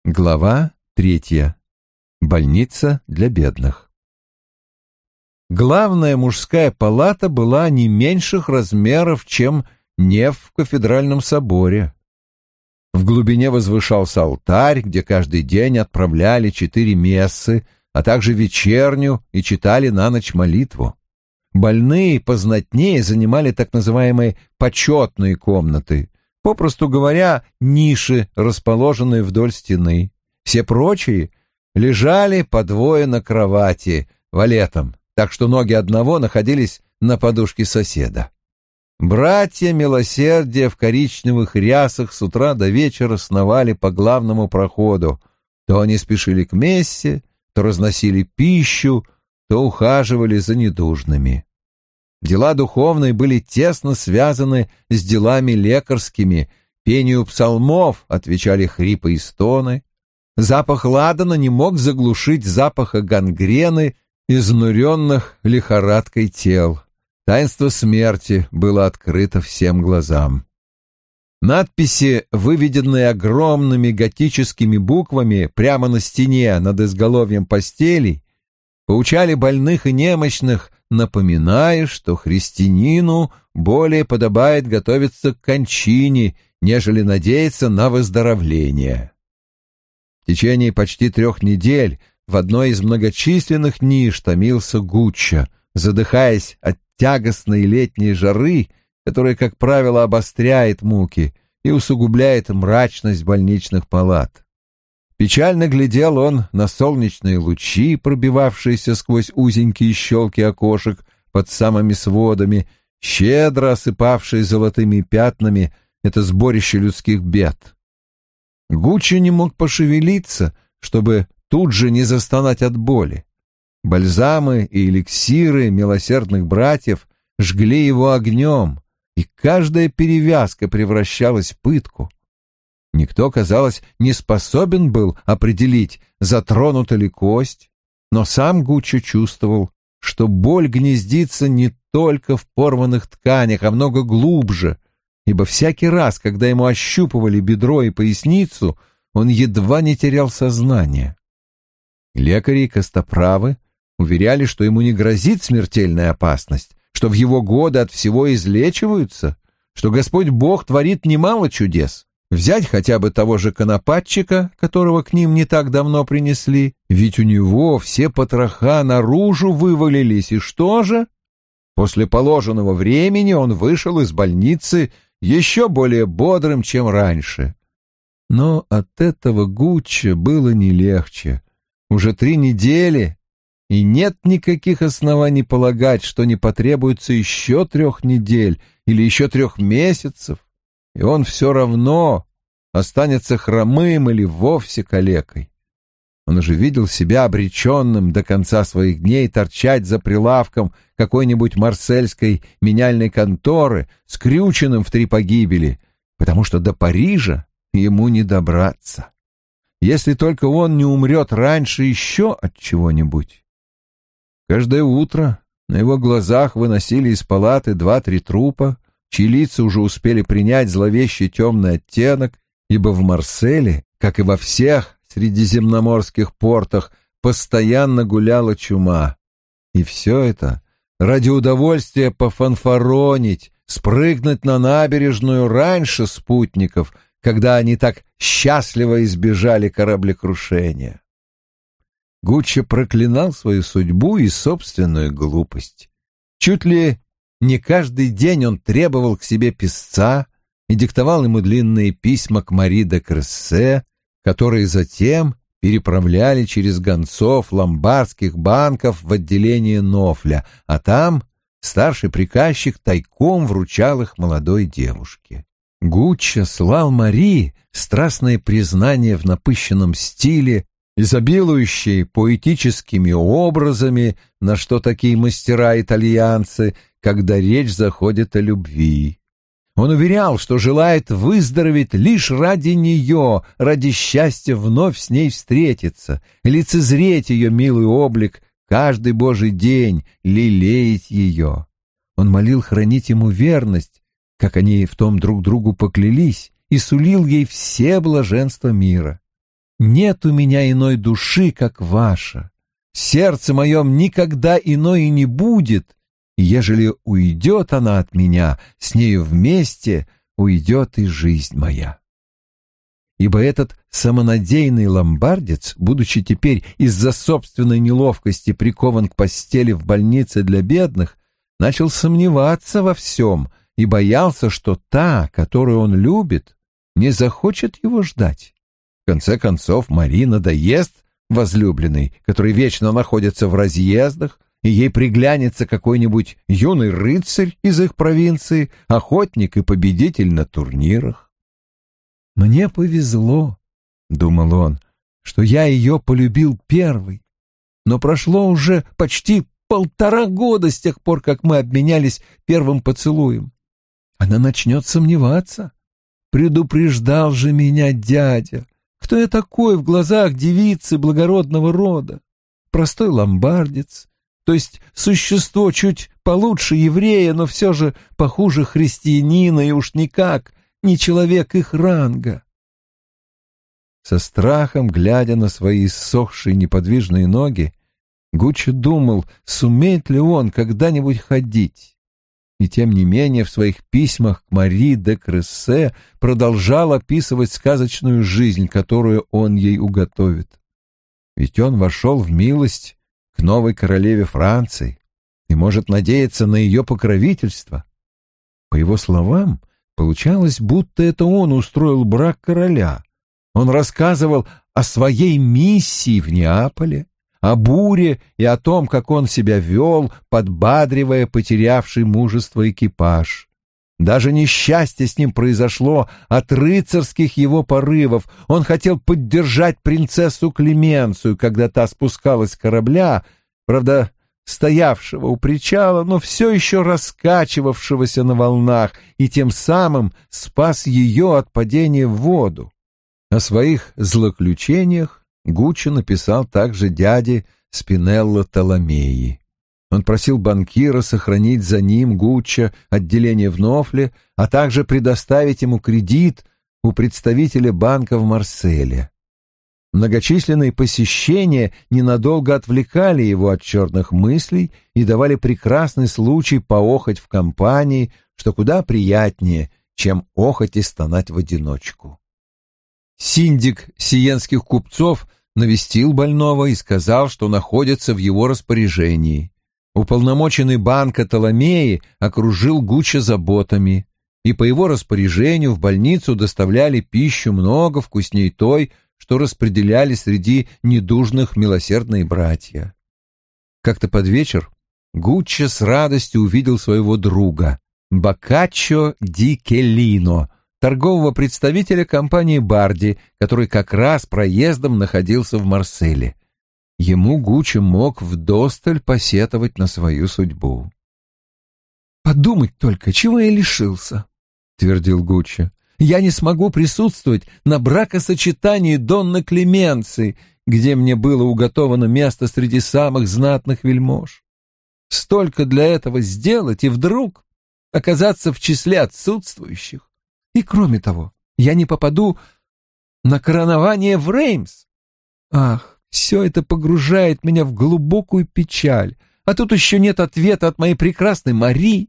Глава 3. Больница для бедных. Главная мужская палата была не меньших размеров, чем неф в кафедральном соборе. В глубине возвышался алтарь, где каждый день отправляли 4 мессы, а также вечерню и читали на ночь молитву. Больные познатнее занимали так называемые почетные комнаты, попросту говоря, ниши, расположенные вдоль стены. Все прочие лежали по двое на кровати, валетом, так что ноги одного находились на подушке соседа. Братья милосердия в коричневых рясах с утра до вечера сновали по главному проходу. То они спешили к мессе, то разносили пищу, то ухаживали за недужными. Дела духовные были тесно связаны с делами лекарскими, пению псалмов отвечали хрипы и стоны. Запах ладана не мог заглушить запаха гангрены, изнуренных лихорадкой тел. Таинство смерти было открыто всем глазам. Надписи, выведенные огромными готическими буквами прямо на стене над изголовьем постелей, поучали больных и немощных, напоминая, что христианину более подобает готовиться к кончине, нежели надеяться на выздоровление. В течение почти 3 недель в одной из многочисленных ниш томился Гуччо, задыхаясь от тягостной летней жары, которая, как правило, обостряет муки и усугубляет мрачность больничных палат. Печально глядел он на солнечные лучи, пробивавшиеся сквозь узенькие щелки окошек под самыми сводами, щедро осыпавшие золотыми пятнами это сборище людских бед. Гуччо не мог пошевелиться, чтобы тут же не застонать от боли. Бальзамы и эликсиры милосердных братьев жгли его огнем, и каждая перевязка превращалась в пытку. Никто, казалось, не способен был определить, затронута ли кость, но сам Гуччо чувствовал, что боль гнездится не только в порванных тканях, а много глубже, ибо всякий раз, когда ему ощупывали бедро и поясницу, он едва не терял сознание. Лекари и костоправы уверяли, что ему не грозит смертельная опасность, что в его годы от всего излечиваются, что Господь Бог творит немало чудес. Взять хотя бы того же конопатчика, которого к ним не так давно принесли, ведь у него все потроха наружу вывалились, и что же? После положенного времени он вышел из больницы еще более бодрым, чем раньше. Но от этого Гуччо было не легче. Уже 3 недели, и нет никаких оснований полагать, что не потребуется еще 3 недель или еще 3 месяцев, и он все равно останется хромым или вовсе калекой. Он уже видел себя обреченным до конца своих дней торчать за прилавком какой-нибудь марсельской меняльной конторы, скрюченным в 3 погибели, потому что до Парижа ему не добраться. Если только он не умрет раньше еще от чего-нибудь. Каждое утро на его глазах выносили из палаты 2-3 трупа, чьи лица уже успели принять зловещий темный оттенок, ибо в Марселе, как и во всех средиземноморских портах, постоянно гуляла чума. И все это ради удовольствия пофанфаронить, спрыгнуть на набережную раньше спутников, когда они так счастливо избежали кораблекрушения. Гуччо проклинал свою судьбу и собственную глупость. Чуть ли не каждый день он требовал к себе писца и диктовал ему длинные письма к Мари де Крессе, которые затем переправляли через гонцов ломбардских банков в отделение Нофля, а там старший приказчик тайком вручал их молодой девушке. Гуччо слал Мари страстные признания в напыщенном стиле, изобилующие поэтическими образами, на что такие мастера-итальянцы, когда речь заходит о любви. Он уверял, что желает выздороветь лишь ради нее, ради счастья вновь с ней встретиться, лицезреть ее милый облик каждый божий день, лелеять ее. Он молил хранить ему верность, как они в том друг другу поклялись, и сулил ей все блаженства мира. Нет у меня иной души, как ваша. В сердце моем никогда иной и не будет, и ежели уйдет она от меня, с нею вместе уйдет и жизнь моя. Ибо этот самонадеянный ломбардец, будучи теперь из-за собственной неловкости прикован к постели в больнице для бедных, начал сомневаться во всем и боялся, что та, которую он любит, не захочет его ждать. В конце концов, Мари надоест возлюбленной, который вечно находится в разъездах, и ей приглянется какой-нибудь юный рыцарь из их провинции, охотник и победитель на турнирах. «Мне повезло», — думал он, — «что я ее полюбил первый, но прошло уже почти 1,5 года с тех пор, как мы обменялись первым поцелуем. Она начнет сомневаться. Предупреждал же меня дядя. Кто я такой в глазах девицы благородного рода? Простой ломбардец, то есть существо чуть получше еврея, но все же похуже христианина и уж никак не человек их ранга». Со страхом, глядя на свои иссохшие неподвижные ноги, Гуччо думал, сумеет ли он когда-нибудь ходить. И тем не менее в своих письмах к Мари де Крессе продолжал описывать сказочную жизнь, которую он ей уготовит. Ведь он вошел в милость к новой королеве Франции и может надеяться на ее покровительство. По его словам, получалось, будто это он устроил брак короля. Он рассказывал о своей миссии в Неаполе, о буре и о том, как он себя вел, подбадривая потерявший мужество экипаж. Даже несчастье с ним произошло от рыцарских его порывов. Он хотел поддержать принцессу Клеменцию, когда та спускалась с корабля, правда, стоявшего у причала, но все еще раскачивавшегося на волнах, и тем самым спас ее от падения в воду. О своих злоключениях Гуччо написал также дяде Спинелло Толомеи. Он просил банкира сохранить за ним Гуччо отделение в Нофле, а также предоставить ему кредит у представителя банка в Марселе. Многочисленные посещения ненадолго отвлекали его от черных мыслей и давали прекрасный случай поохоть в компании, что куда приятнее, чем охоть и стонать в одиночку. Синдик сиенских купцов навестил больного и сказал, что находится в его распоряжении. Уполномоченный банка Толомеи окружил Гуччо заботами, и по его распоряжению в больницу доставляли пищу много вкусней той, что распределяли среди недужных милосердные братья. Как-то под вечер Гуччо с радостью увидел своего друга Боккаччо ди Келлино, торгового представителя компании Барди, который как раз проездом находился в Марселе. Ему Гуччо мог вдосталь посетовать на свою судьбу. «Подумать только, чего я лишился», — твердил Гуччо. «Я не смогу присутствовать на бракосочетании Донны Клеменции, где мне было уготовано место среди самых знатных вельмож. Столько для этого сделать и вдруг оказаться в числе отсутствующих. И кроме того, я не попаду на коронование в Реймс. Ах, все это погружает меня в глубокую печаль, а тут еще нет ответа от моей прекрасной Мари».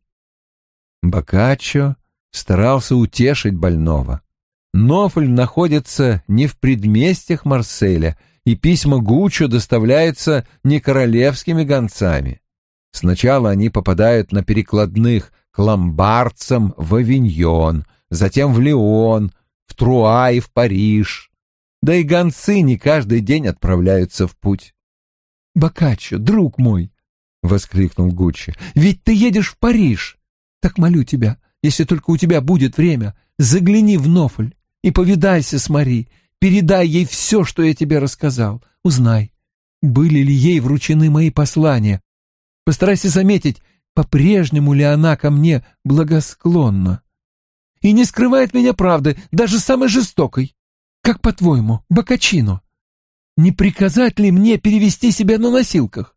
Боккаччо старался утешить больного. Нофль находится не в предместьях Марселя, и письма Гуччо доставляются не королевскими гонцами. Сначала они попадают на перекладных к ломбардцам в Авиньон, затем в Лион, в Труа и в Париж. Да и гонцы не каждый день отправляются в путь. «Боккаччо, друг мой!» — воскликнул Гуччо. «Ведь ты едешь в Париж! Так молю тебя, если только у тебя будет время, загляни в Нофль и повидайся с Мари, передай ей все, что я тебе рассказал. Узнай, были ли ей вручены мои послания. Постарайся заметить, по-прежнему ли она ко мне благосклонна. И не скрывает меня правды, даже самой жестокой. Как, по-твоему, Боккаччино, не приказать ли мне перевести себя на носилках?»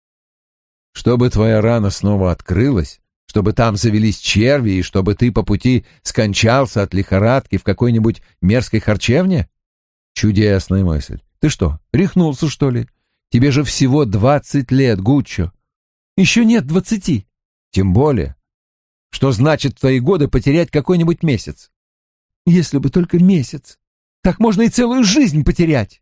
«Чтобы твоя рана снова открылась, чтобы там завелись черви и чтобы ты по пути скончался от лихорадки в какой-нибудь мерзкой харчевне?» Чудесная мысль. Ты что, рехнулся, что ли? Тебе же всего 20 лет, Гуччо. Еще нет 20. Тем более. Что значит в твои годы потерять какой-нибудь месяц? Если бы только месяц. Так можно и целую жизнь потерять.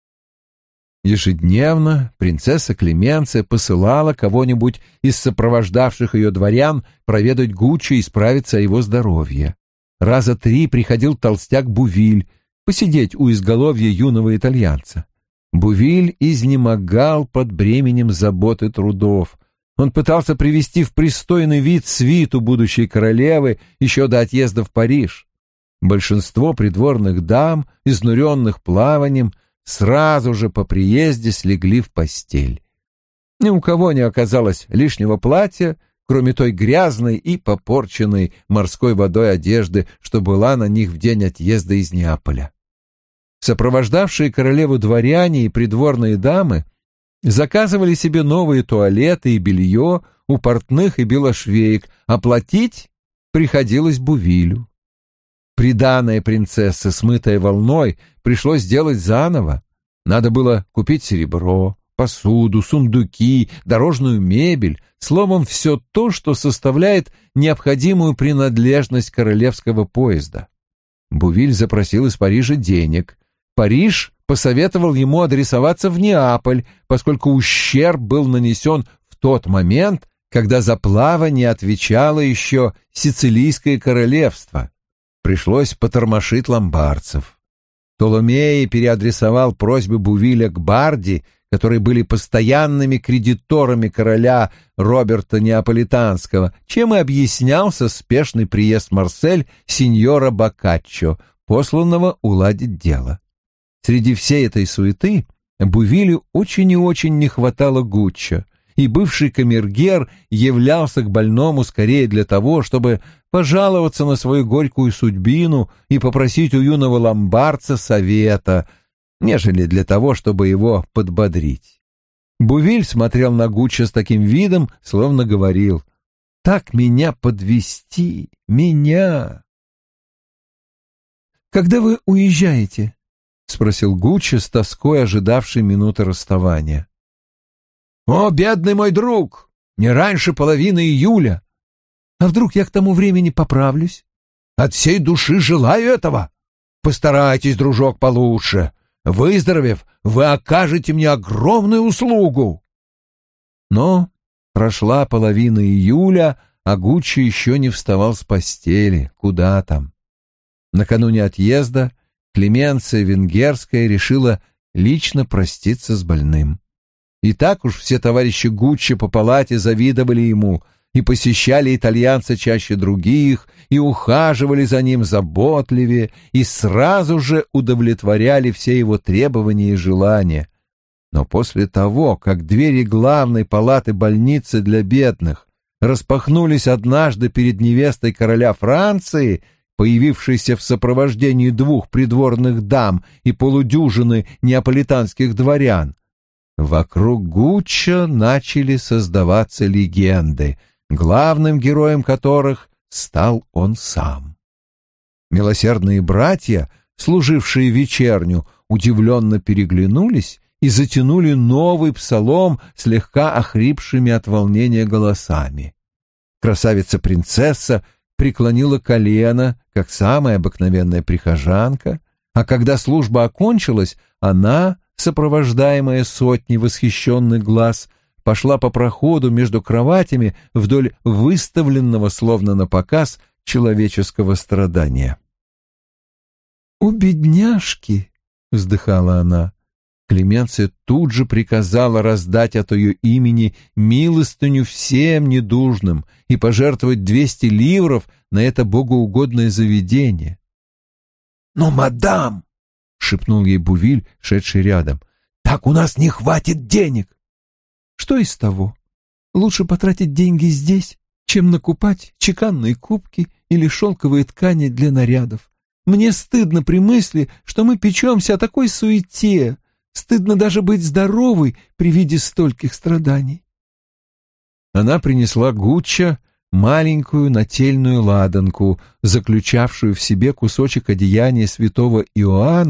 Ежедневно принцесса Клеменция посылала кого-нибудь из сопровождавших ее дворян проведать Гуччо и справиться о его здоровье. Раза 3 приходил толстяк Бувиль посидеть у изголовья юного итальянца. Бувиль изнемогал под бременем забот и трудов. Он пытался привести в пристойный вид свиту будущей королевы еще до отъезда в Париж. Большинство придворных дам, изнуренных плаванием, сразу же по приезде слегли в постель. Ни у кого не оказалось лишнего платья, кроме той грязной и попорченной морской водой одежды, что была на них в день отъезда из Неаполя. Сопровождавшие королеву дворяне и придворные дамы заказывали себе новые туалеты и белье у портных и белошвеек, а платить приходилось Бувилю. Приданое принцессы, смытое волной, пришлось сделать заново. Надо было купить серебро, посуду, сундуки, дорожную мебель, словом, все то, что составляет необходимую принадлежность королевского поезда. Бувиль запросил из Парижа денег. Париж посоветовал ему адресоваться в Неаполь, поскольку ущерб был нанесен в тот момент, когда за плавание отвечало еще Сицилийское королевство. Пришлось потормошить ломбардцев. Толомей переадресовал просьбы Бувиля к Барди, которые были постоянными кредиторами короля Роберта Неаполитанского, чем и объяснялся спешный приезд в Марсель сеньора Боккаччо, посланного уладить дело. Среди всей этой суеты Бувилю очень и очень не хватало Гуччо, и бывший камергер являлся к больному скорее для того, чтобы пожаловаться на свою горькую судьбину и попросить у юного ломбардца совета, нежели для того, чтобы его подбодрить. Бувиль смотрел на Гуччо с таким видом, словно говорил: «Так меня подвести, меня!» «Когда вы уезжаете?» — спросил Гуччо с тоской, ожидавший минуты расставания. «О, бедный мой друг! Не раньше половины июля!» «А вдруг я к тому времени поправлюсь?» «От всей души желаю этого! Постарайтесь, дружок, получше. Выздоровев, вы окажете мне огромную услугу!» Но прошла половина июля, а Гуччо еще не вставал с постели. Куда там? Накануне отъезда Клеменция Венгерская решила лично проститься с больным. И так уж все товарищи Гуччо по палате завидовали ему и посещали итальянца чаще других, и ухаживали за ним заботливее, и сразу же удовлетворяли все его требования и желания. Но после того, как двери главной палаты больницы для бедных распахнулись однажды перед невестой короля Франции, появившейся в сопровождении 2 придворных дам и полудюжины неаполитанских дворян, вокруг Гуччо начали создаваться легенды, главным героем которых стал он сам. Милосердные братья, служившие вечерню, удивленно переглянулись и затянули новый псалом слегка охрипшими от волнения голосами. Красавица-принцесса преклонила колено, как самая обыкновенная прихожанка, а когда служба окончилась, она, сопровождаемая сотней восхищенных глаз, пошла по проходу между кроватями вдоль выставленного, словно на показ, человеческого страдания. «У бедняжки!» — вздыхала она. Клеменция тут же приказала раздать от ее имени милостыню всем недужным и пожертвовать 200 ливров на это богоугодное заведение. «Но, мадам!» — шепнул ей Бувиль, шедший рядом. «Так у нас не хватит денег!» «Что из того? Лучше потратить деньги здесь, чем накупать чеканные кубки или шелковые ткани для нарядов. Мне стыдно при мысли, что мы печемся о такой суете. Стыдно даже быть здоровой при виде стольких страданий». Она принесла Гуччо маленькую нательную ладанку, заключавшую в себе кусочек одеяния святого Иоанна,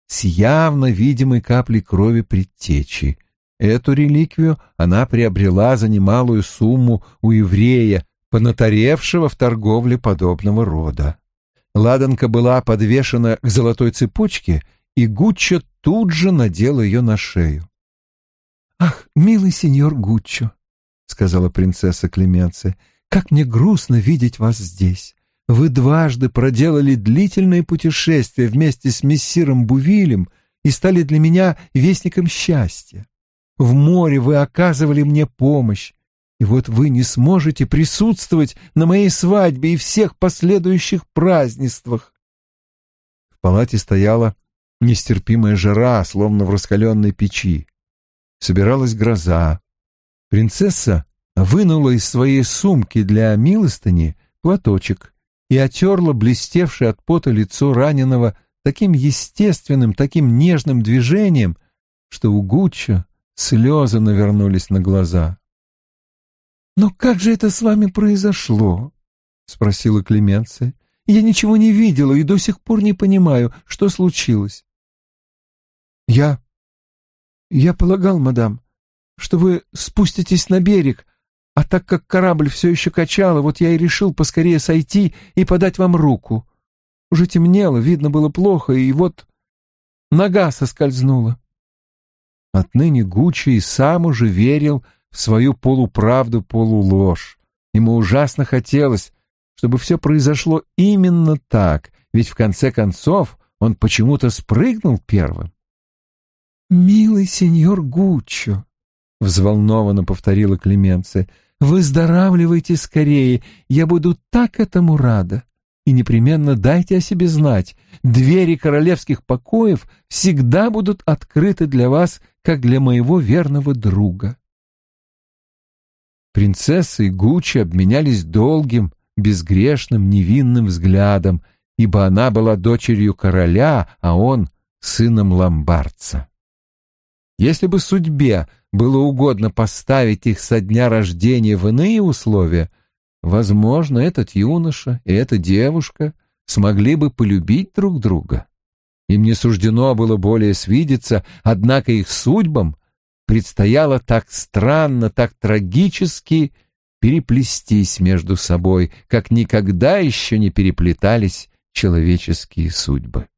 с явно видимой каплей крови предтечи. Эту реликвию она приобрела за немалую сумму у еврея, понатаревшего в торговле подобного рода. Ладанка была подвешена к золотой цепочке, и Гуччо тут же надел ее на шею. «Ах, милый сеньор Гуччо», — сказала принцесса Клеменция, — «как мне грустно видеть вас здесь. Вы дважды проделали длительное путешествие вместе с мессиром Бувилем и стали для меня вестником счастья. В море вы оказывали мне помощь, и вот вы не сможете присутствовать на моей свадьбе и всех последующих празднествах». В палате стояла нестерпимая жара, словно в раскаленной печи. Собиралась гроза. Принцесса вынула из своей сумки для милостыни платочек и отерла блестевшее от пота лицо раненого таким естественным, таким нежным движением, что у Гуччо слезы навернулись на глаза. «Но как же это с вами произошло?» — спросила Клеменция. «Я ничего не видела и до сих пор не понимаю, что случилось». «Я полагал, мадам, что вы спуститесь на берег, а так как корабль все еще качало, вот я и решил поскорее сойти и подать вам руку. Уже темнело, видно было плохо, и вот нога соскользнула». Отныне Гуччо и сам уже верил в свою полуправду, полуложь. Ему ужасно хотелось, чтобы все произошло именно так, ведь в конце концов он почему-то спрыгнул первым. «Милый сеньор Гуччо», — взволнованно повторила Клеменция, — «выздоравливайте скорее, я буду так этому рада. И непременно дайте о себе знать. Двери королевских покоев всегда будут открыты для вас, как для моего верного друга». Принцесса и Гуччо обменялись долгим, безгрешным, невинным взглядом, ибо она была дочерью короля, а он — сыном ломбардца. Если бы судьбе было угодно поставить их со дня рождения в иные условия, возможно, этот юноша и эта девушка смогли бы полюбить друг друга. Им не суждено было более свидеться, однако их судьбам предстояло так странно, так трагически переплестись между собой, как никогда еще не переплетались человеческие судьбы.